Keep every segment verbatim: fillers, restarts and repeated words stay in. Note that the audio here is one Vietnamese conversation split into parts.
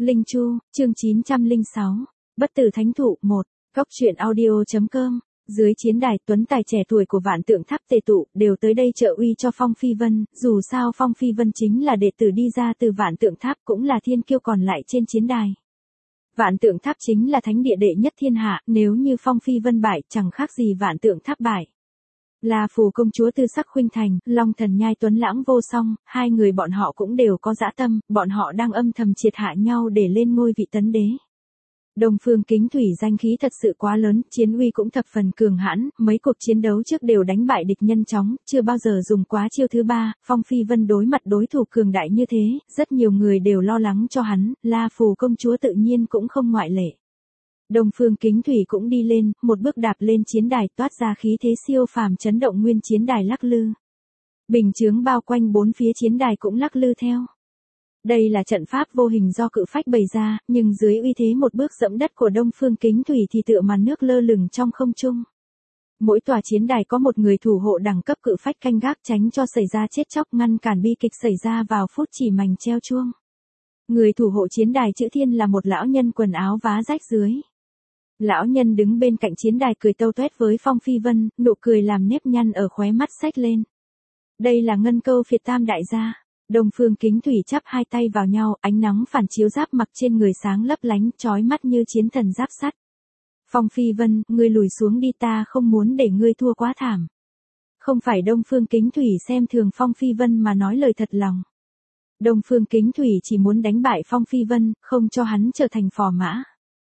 Linh Chu, chương chín trăm lẻ sáu. Bất tử thánh thụ một. Góc truyện audio.com. Dưới chiến đài, tuấn tài trẻ tuổi của Vạn Tượng Tháp tề tụ, đều tới đây trợ uy cho Phong Phi Vân, dù sao Phong Phi Vân chính là đệ tử đi ra từ Vạn Tượng Tháp, cũng là thiên kiêu còn lại trên chiến đài. Vạn Tượng Tháp chính là thánh địa đệ nhất thiên hạ, nếu như Phong Phi Vân bại, chẳng khác gì Vạn Tượng Tháp bại. La Phù công chúa Tư Sắc Khuynh Thành, Long Thần Nhai Tuấn Lãng Vô Song, hai người bọn họ cũng đều có dã tâm, bọn họ đang âm thầm triệt hạ nhau để lên ngôi vị tấn đế. Đông Phương Kính Thủy danh khí thật sự quá lớn, chiến uy cũng thập phần cường hãn, mấy cuộc chiến đấu trước đều đánh bại địch nhân chóng, chưa bao giờ dùng quá chiêu thứ ba. Phong Phi Vân đối mặt đối thủ cường đại như thế, rất nhiều người đều lo lắng cho hắn, La Phù công chúa tự nhiên cũng không ngoại lệ. Đông Phương Kính Thủy cũng đi lên, một bước đạp lên chiến đài, toát ra khí thế siêu phàm chấn động nguyên chiến đài lắc lư. Bình chướng bao quanh bốn phía chiến đài cũng lắc lư theo. Đây là trận pháp vô hình do cự phách bày ra, nhưng dưới uy thế một bước dẫm đất của Đông Phương Kính Thủy thì tựa màn nước lơ lửng trong không trung. Mỗi tòa chiến đài có một người thủ hộ đẳng cấp cự phách canh gác tránh cho xảy ra chết chóc, ngăn cản bi kịch xảy ra vào phút chỉ mảnh treo chuông. Người thủ hộ chiến đài chữ thiên là một lão nhân quần áo vá rách dưới. Lão nhân đứng bên cạnh chiến đài cười tâu tuét với Phong Phi Vân, nụ cười làm nếp nhăn ở khóe mắt xách lên. Đây là Ngân Câu Phiệt Tam đại gia. Đông Phương Kính Thủy chắp hai tay vào nhau, ánh nắng phản chiếu giáp mặc trên người sáng lấp lánh, chói mắt như chiến thần giáp sắt. Phong Phi Vân, ngươi lùi xuống đi, ta không muốn để ngươi thua quá thảm. Không phải Đông Phương Kính Thủy xem thường Phong Phi Vân mà nói lời thật lòng. Đông Phương Kính Thủy chỉ muốn đánh bại Phong Phi Vân, không cho hắn trở thành phò mã.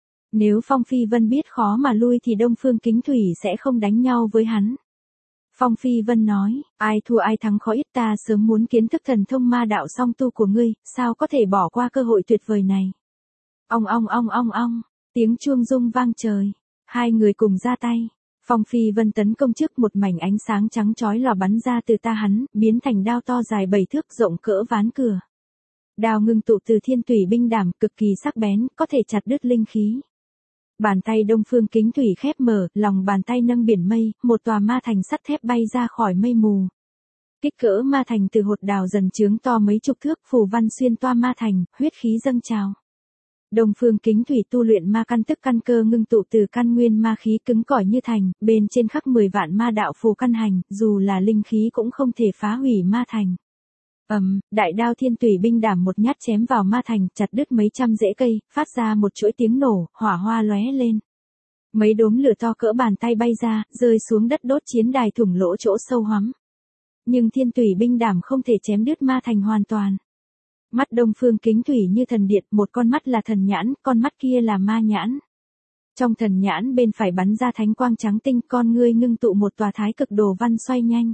Nếu Phong Phi Vân biết khó mà lui thì Đông Phương Kính Thủy sẽ không đánh nhau với hắn. Phong Phi Vân nói, ai thua ai thắng khó ít, ta sớm muốn kiến thức thần thông ma đạo song tu của ngươi, sao có thể bỏ qua cơ hội tuyệt vời này. Ong ong ong ong ong, tiếng chuông rung vang trời, hai người cùng ra tay. Phong Phi Vân tấn công trước, một mảnh ánh sáng trắng chói lòa bắn ra từ ta hắn, biến thành đao to dài bảy thước rộng cỡ ván cửa. Đao ngưng tụ từ thiên tủy binh đảm, cực kỳ sắc bén, có thể chặt đứt linh khí. Bàn tay Đông Phương Kính Thủy khép mở, lòng bàn tay nâng biển mây, một tòa ma thành sắt thép bay ra khỏi mây mù. Kích cỡ ma thành từ hột đào dần trướng to mấy chục thước, phù văn xuyên toa ma thành, huyết khí dâng trào. Đông Phương Kính Thủy tu luyện ma căn, tức căn cơ ngưng tụ từ căn nguyên ma khí cứng cỏi như thành, bên trên khắc mười vạn ma đạo phù căn hành, dù là linh khí cũng không thể phá hủy ma thành. Ầm, um, đại đao thiên tủy binh đảm một nhát chém vào ma thành, chặt đứt mấy trăm rễ cây, phát ra một chuỗi tiếng nổ, hỏa hoa lóe lên. Mấy đốm lửa to cỡ bàn tay bay ra, rơi xuống đất đốt chiến đài thủng lỗ chỗ sâu hoắm. Nhưng thiên tủy binh đảm không thể chém đứt ma thành hoàn toàn. Mắt Đông Phương Kính Thủy như thần điện, một con mắt là thần nhãn, con mắt kia là ma nhãn. Trong thần nhãn bên phải bắn ra thánh quang trắng tinh, con ngươi ngưng tụ một tòa thái cực đồ văn xoay nhanh.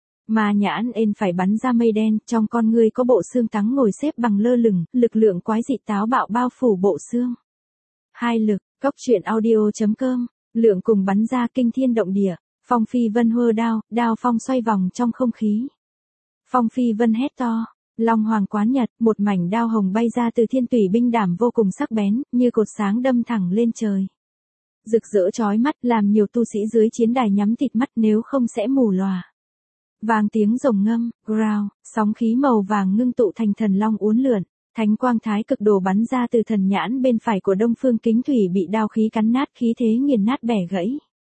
Ma nhãn ên phải bắn ra mây đen, trong con ngươi có bộ xương trắng ngồi xếp bằng lơ lửng, lực lượng quái dị táo bạo bao phủ bộ xương. Hai lực, góc truyện audio.com, lượng cùng bắn ra kinh thiên động địa. Phong Phi Vân hơ đao, đao phong xoay vòng trong không khí. Phong Phi Vân hét to, Long Hoàng Quán Nhật, một mảnh đao hồng bay ra từ thiên tủy binh đảm vô cùng sắc bén, như cột sáng đâm thẳng lên trời. Rực rỡ chói mắt, làm nhiều tu sĩ dưới chiến đài nhắm tịt mắt, nếu không sẽ mù lòa. Vang tiếng rồng ngâm, growl, sóng khí màu vàng ngưng tụ thành thần long uốn lượn, thánh quang thái cực đồ bắn ra từ thần nhãn bên phải của Đông Phương Kính Thủy bị đao khí cắn nát, khí thế nghiền nát bẻ gãy.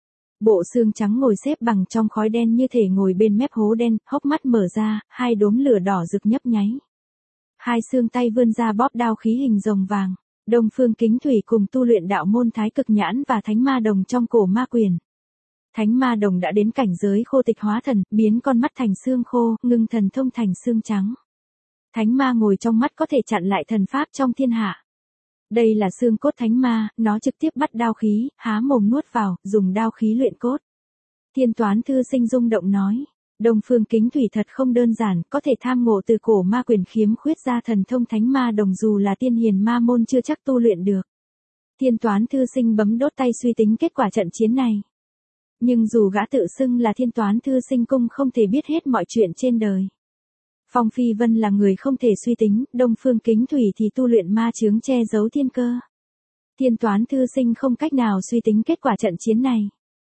Bộ xương trắng ngồi xếp bằng trong khói đen như thể ngồi bên mép hố đen, hốc mắt mở ra, hai đốm lửa đỏ rực nhấp nháy. Hai xương tay vươn ra bóp đao khí hình rồng vàng. Đông Phương Kính Thủy cùng tu luyện đạo môn thái cực nhãn và thánh ma đồng trong cổ ma quyền. Thánh ma đồng đã đến cảnh giới khô tịch hóa thần, biến con mắt thành xương khô, ngưng thần thông thành xương trắng. Thánh ma ngồi trong mắt có thể chặn lại thần pháp trong thiên hạ. Đây là xương cốt thánh ma, nó trực tiếp bắt đao khí, há mồm nuốt vào, dùng đao khí luyện cốt. Thiên Toán Thư Sinh rung động nói, Đông Phương Kính Thủy thật không đơn giản, có thể tham ngộ từ cổ ma quyền khiếm khuyết ra thần thông thánh ma đồng, dù là tiên hiền ma môn chưa chắc tu luyện được. Thiên Toán Thư Sinh bấm đốt tay suy tính kết quả trận chiến này. Nhưng dù gã tự xưng là Thiên Toán Thư Sinh cũng không thể biết hết mọi chuyện trên đời. Phong Phi Vân là người không thể suy tính, Đông Phương Kính Thủy thì tu luyện ma chướng che giấu thiên cơ. Thiên Toán Thư Sinh không cách nào suy tính kết quả trận chiến này.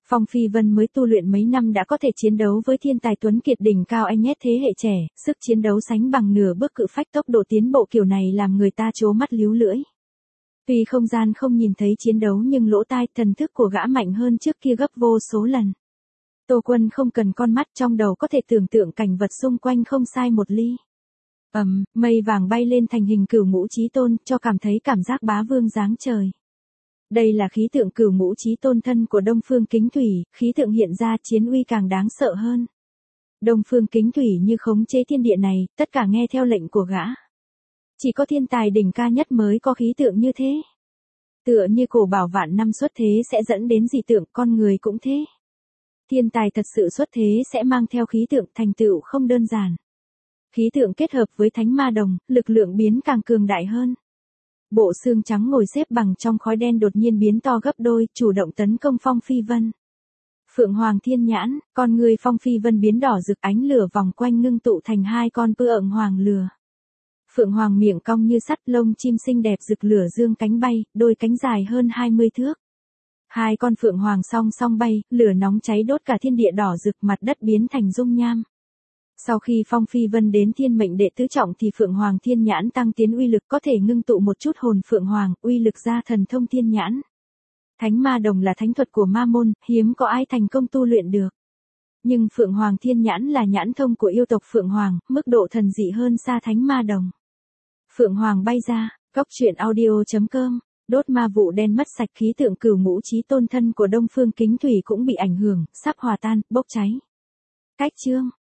Phong Phi Vân mới tu luyện mấy năm đã có thể chiến đấu với thiên tài tuấn kiệt đỉnh cao anh nhét thế hệ trẻ, sức chiến đấu sánh bằng nửa bước cự phách, tốc độ tiến bộ kiểu này làm người ta trố mắt líu lưỡi. Tuy không gian không nhìn thấy chiến đấu nhưng lỗ tai thần thức của gã mạnh hơn trước kia gấp vô số lần. Tô Quân không cần con mắt, trong đầu có thể tưởng tượng cảnh vật xung quanh không sai một ly. Ầm, um, mây vàng bay lên thành hình cửu ngũ chí tôn, cho cảm thấy cảm giác bá vương giáng trời. Đây là khí tượng cửu ngũ chí tôn thân của Đông Phương Kính Thủy, khí tượng hiện ra chiến uy càng đáng sợ hơn. Đông Phương Kính Thủy như khống chế thiên địa này, tất cả nghe theo lệnh của gã. Chỉ có thiên tài đỉnh ca nhất mới có khí tượng như thế. Tựa như cổ bảo vạn năm xuất thế sẽ dẫn đến dị tượng, con người cũng thế. Thiên tài thật sự xuất thế sẽ mang theo khí tượng, thành tựu không đơn giản. Khí tượng kết hợp với thánh ma đồng, lực lượng biến càng cường đại hơn. Bộ xương trắng ngồi xếp bằng trong khói đen đột nhiên biến to gấp đôi, chủ động tấn công Phong Phi Vân. Phượng Hoàng Thiên Nhãn, con người Phong Phi Vân biến đỏ rực, ánh lửa vòng quanh ngưng tụ thành hai con pư ợng hoàng lừa. Phượng Hoàng miệng cong như sắt, lông chim xinh đẹp rực lửa dương cánh bay, đôi cánh dài hơn hai mươi thước. Hai con Phượng Hoàng song song bay, lửa nóng cháy đốt cả thiên địa đỏ rực, mặt đất biến thành dung nham. Sau khi Phong Phi Vân đến thiên mệnh đệ tứ trọng thì Phượng Hoàng Thiên Nhãn tăng tiến uy lực, có thể ngưng tụ một chút hồn Phượng Hoàng, uy lực ra thần thông thiên nhãn. Thánh ma đồng là thánh thuật của ma môn, hiếm có ai thành công tu luyện được. Nhưng Phượng Hoàng Thiên Nhãn là nhãn thông của yêu tộc Phượng Hoàng, mức độ thần dị hơn xa thánh ma đồng. Phượng Hoàng bay ra, cóc truyện audio chấm com, đốt ma vụ đen mất sạch, khí tượng cửu ngũ chí tôn thân của Đông Phương Kính Thủy cũng bị ảnh hưởng, sắp hòa tan, bốc cháy. Cách chương